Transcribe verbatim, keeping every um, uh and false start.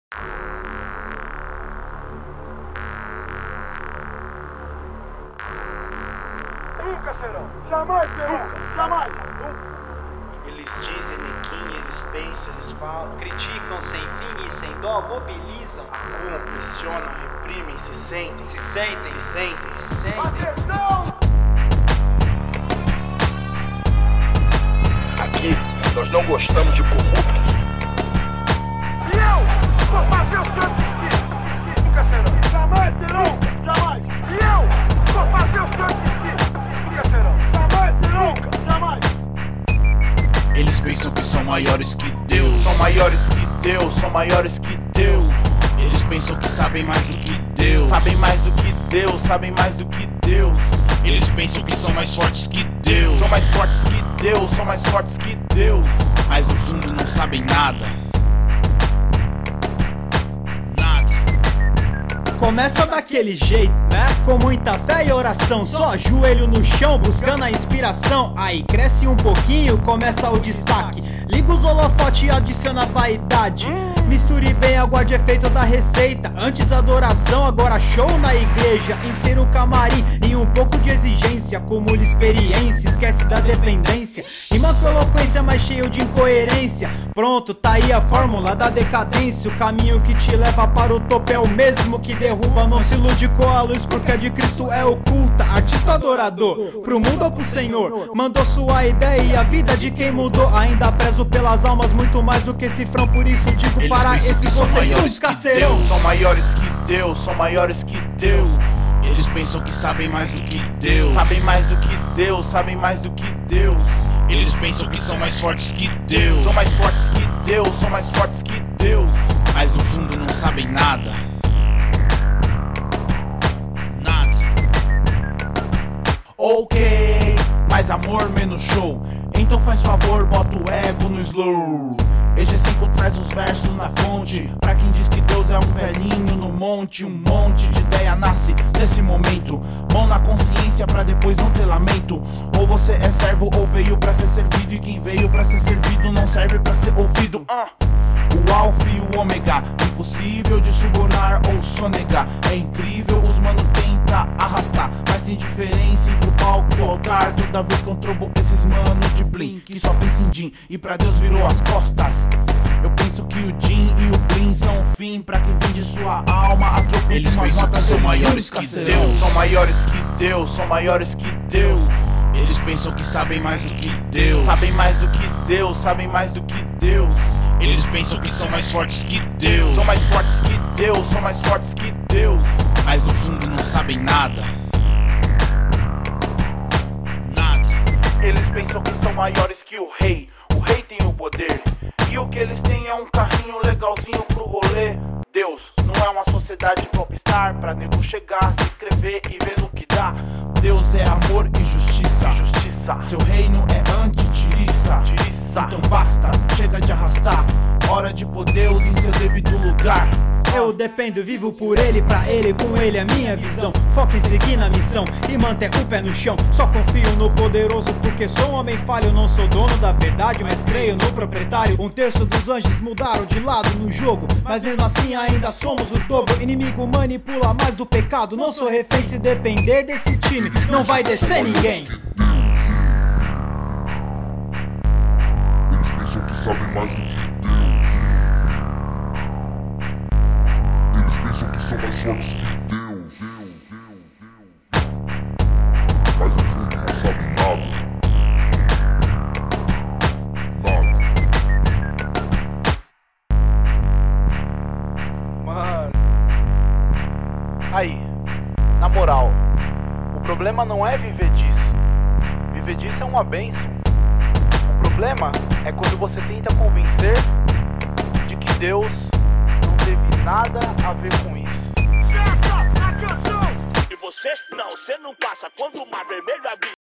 Nunca serão. Jamais serão. Jamais. Eles dizem, neguinho, eles pensam, eles falam, criticam sem fim e sem dó, mobilizam, acuam, pressionam, reprimem, se sentem, se sentem, se sentem, se sentem. Atenção! Aqui, nós não gostamos de corruptos. E eu vou fazer o seu destino. Nunca serão. Jamais serão. Jamais. E eu vou fazer o seu destino. Nunca serão. Jamais serão. Nunca. Jamais. Eles pensam que são maiores que Deus. São maiores que Deus, são maiores que Deus. Eles pensam que sabem mais do que Deus. Sabem mais do que Deus, sabem mais do que Deus. Eles pensam que são mais fortes que Deus. São mais fortes que Deus, são mais fortes que Deus. Mas no fundo não sabem nada. Começa daquele jeito, né? Com muita fé e oração, só joelho no chão, buscando a inspiração. Aí cresce um pouquinho, começa o destaque. Liga os holofotes e adiciona a vaidade. Misture bem, aguarde efeito da receita. Antes adoração, agora show na igreja. Insira o camarim e um pouco de exigência. Acumula experiência, esquece da dependência. Rima com eloquência, mas cheio de incoerência. Pronto, tá aí a fórmula da decadência. O caminho que te leva para o topo é o mesmo que derruba. Não se ilude com a luz, porque a de Cristo é oculta. Artista adorador, pro mundo ou pro Senhor, mandou sua ideia e a vida de quem mudou. Ainda prezo pelas almas muito mais do que cifrão. Por isso digo eles para esses vocês nunca serão. Deus. São maiores que Deus, são maiores que Deus. Eles pensam que sabem mais do que Deus. Sabem mais do que Deus, sabem mais do que Deus. Eles pensam que são mais fortes que Deus. São mais fortes que Deus, são mais fortes que Deus. Mas no fundo não sabem nada. Nada. Ok, mais amor, menos show. Então faz favor, bota o ego no slow. E G cinco traz os versos na fonte. Pra quem diz que Deus é um velhinho no monte. Um monte de ideia nasce nesse momento. Mão na consciência pra depois não ter lamento. Ou você é servo ou veio pra ser servido. E quem veio pra ser servido não serve pra ser ouvido. uh. O alfa e o ômega, impossível de subornar ou sonegar. É incrível, os mano tenta arrastar, mas tem diferença entre o palco e o altar. Toda vez que eu trombo esses mano de blim, que só pensa em Jim e pra Deus virou as costas. Eu penso que o Jim e o blim são o fim pra quem vende sua alma a troco. Eles pensam que são maiores que Deus. São maiores que Deus, são maiores que Deus. Eles pensam que sabem mais do que Deus. Sabem mais do que Deus, sabem mais do que Deus. Eles pensam que são mais fortes que Deus. São mais fortes que Deus, são mais fortes que Deus. Mas no fundo não sabem nada. Nada. Eles pensam que são maiores que o rei. O rei tem o poder. E o que eles têm é um carrinho legalzinho pro rolê. Deus não é uma sociedade popstar pra nego chegar, se inscrever e ver no que dá. Deus é amor e justiça. Justiça. Seu reino é anti-tiriça. Então basta, chega de arrastar. Hora de pôr Deus em seu devido lugar. Eu dependo, vivo por ele, pra ele, com ele é minha visão. Foca em seguir na missão e manter o pé no chão. Só confio no poderoso porque sou um homem falho. Não sou dono da verdade, mas creio no proprietário. Um terço dos anjos mudaram de lado no jogo, mas mesmo assim ainda somos o dobro. Inimigo manipula mais do pecado. Não sou refém, se depender desse time não vai descer ninguém. Eles pensam que sabem mais do que Deus. Eles pensam que são mais fortes que Deus. Mas no fundo não sabem nada. Nada. Mano. Aí, na moral, o problema não é viver disso. Viver disso é uma bênção. O problema é quando você tenta convencer de que Deus não teve nada a ver com isso. Certo, atenção! E você? Não, você não passa quando o mar vermelho abrir.